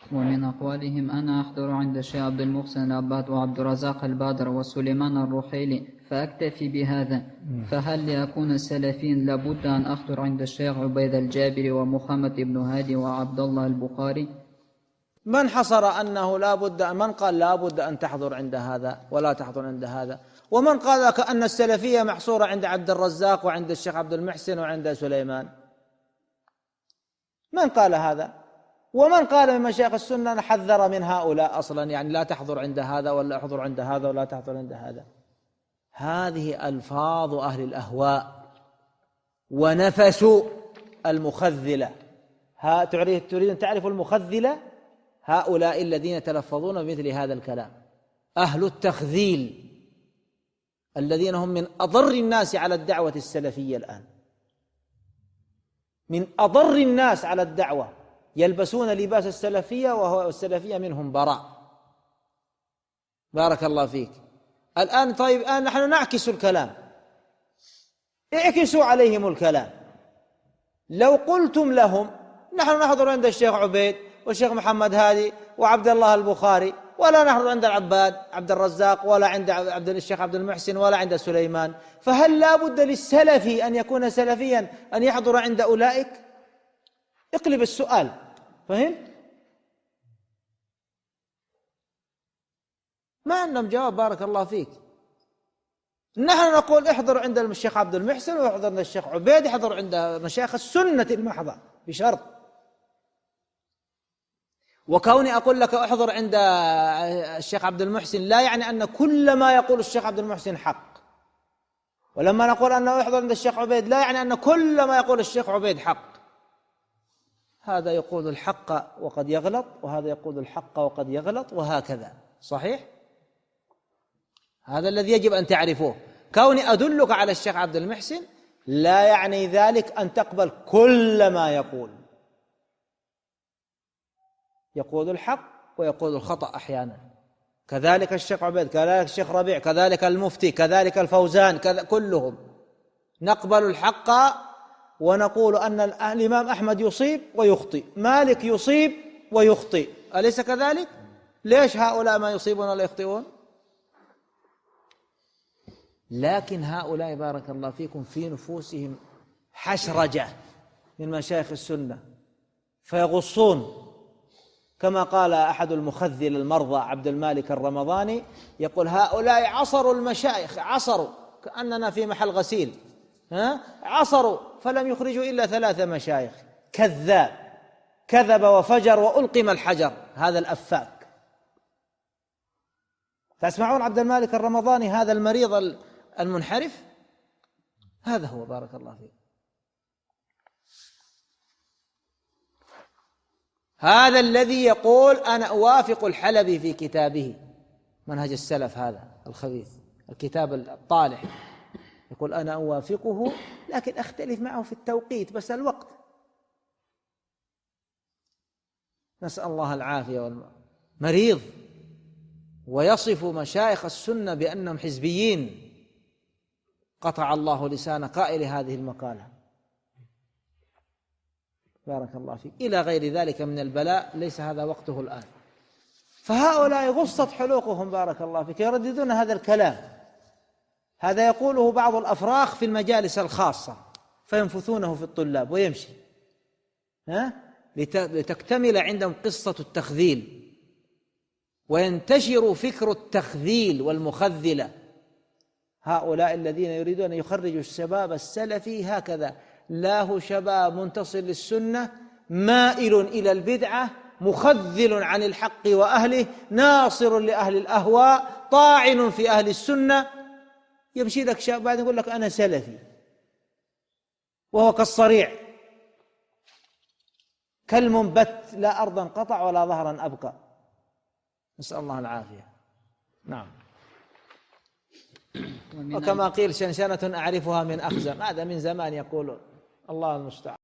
ومن أقوالهم: أنا أحضر عند الشيخ عبد المحسن العباد وعبد الرزاق البادر وسليمان الرحيلي فأكتفي بهذا. فهل لأكون سلفيا لابد أن أحضر عند الشيخ عبيد الجابري ومحمد بن هادي وعبد الله البخاري؟ من حصر أنه لا بد، من قال لا بد أن تحضر عند هذا ولا تحضر عند هذا؟ ومن قال لك أن السلفية محصورة عند عبد الرزاق وعند الشيخ عبد المحسن وعند سليمان؟ من قال هذا؟ ومن قال من مشايخ السنة حذر من هؤلاء أصلا، يعني لا تحضر عند هذا ولا احضر عند هذا ولا تحضر عند هذا. هذه ألفاظ أهل الأهواء ونفس المخذلة. تريد أن تعرف المخذلة؟ هؤلاء الذين يتلفظون بمثل هذا الكلام، أهل التخذيل الذين هم من أضر الناس على الدعوة السلفية الآن، من أضر الناس على الدعوة، يلبسون لباس السلفية وهو السلفية منهم براء. بارك الله فيك. الآن طيب، الآن نحن نعكس الكلام، اعكسوا عليهم الكلام. لو قلتم لهم نحن نحضر عند الشيخ عبيد والشيخ محمد هادي وعبد الله البخاري، ولا نحضر عند العباد عبد الرزاق ولا عند الشيخ عبد المحسن ولا عند سليمان، فهل لا بد للسلفي أن يكون سلفيا أن يحضر عند أولئك؟ اقلب السؤال، فهم؟ ما عندهم جواب. بارك الله فيك. نحن نقول احضر عند الشيخ عبد المحسن واحضر عند الشيخ عبيد، احضر عند مشايخ السنة المحضة بشرط. وكوني أقول لك احضر عند الشيخ عبد المحسن لا يعني أن كل ما يقول الشيخ عبد المحسن حق، ولما نقول أنه احضر عند الشيخ عبيد لا يعني أن كل ما يقول الشيخ عبيد حق. هذا يقول الحق وقد يغلط، وهذا يقول الحق وقد يغلط، وهكذا. صحيح؟ هذا الذي يجب أن تعرفوه. كوني أدلك على الشيخ عبد المحسن لا يعني ذلك أن تقبل كل ما يقول. يقول الحق ويقول الخطأ أحيانا، كذلك الشيخ عبيد، كذلك الشيخ ربيع، كذلك المفتي، كذلك الفوزان، كلهم نقبل الحق ونقول أن الإمام أحمد يصيب ويخطئ، مالك يصيب ويخطئ، أليس كذلك؟ ليش هؤلاء ما يصيبون ولا يخطئون؟ لكن هؤلاء بارك الله فيكم في نفوسهم حشرجة من مشايخ السنة فيغصون، كما قال أحد المخذل المرضى عبد المالك الرمضاني، يقول هؤلاء عصروا المشايخ، عصروا كأننا في محل غسيل، عصروا فلم يخرجوا إلا 3 مشايخ. كذاب، كذب وفجر وألقم الحجر هذا الأفاك. تسمعون عبد المالك الرمضاني هذا المريض المنحرف؟ هذا هو. بارك الله فيك. هذا الذي يقول أنا أوافق الحلبي في كتابه منهج السلف، هذا الخبيث، الكتاب الطالح، يقول أنا أوافقه لكن أختلف معه في التوقيت، بس الوقت. نسأل الله العافية. مريض، ويصف مشايخ السنة بأنهم حزبيين. قطع الله لسان قائل هذه المقالة. بارك الله فيك. إلى غير ذلك من البلاء ليس هذا وقته الآن. فهؤلاء غصت حلوقهم بارك الله فيك، يرددون هذا الكلام. هذا يقوله بعض الأفراخ في المجالس الخاصة فينفثونه في الطلاب ويمشي، لتكتمل عندهم قصة التخذيل وينتشر فكر التخذيل والمخذلة. هؤلاء الذين يريدون أن يخرجوا الشباب السلفي هكذا، لا هو شباب منتصر للسنة، مائل إلى البدعة، مخذل عن الحق وأهله، ناصر لأهل الأهواء، طاعن في أهل السنة. يمشي لك شاب بعد يقول لك أنا سلفي وهو كالصريع، كالمنبت، لا أرضا قطع ولا ظهرا أبقى. نسأل الله العافية. نعم. وكما قيل شنشنة أعرفها من أخزم، هذا من زمان يقول. الله المستعان.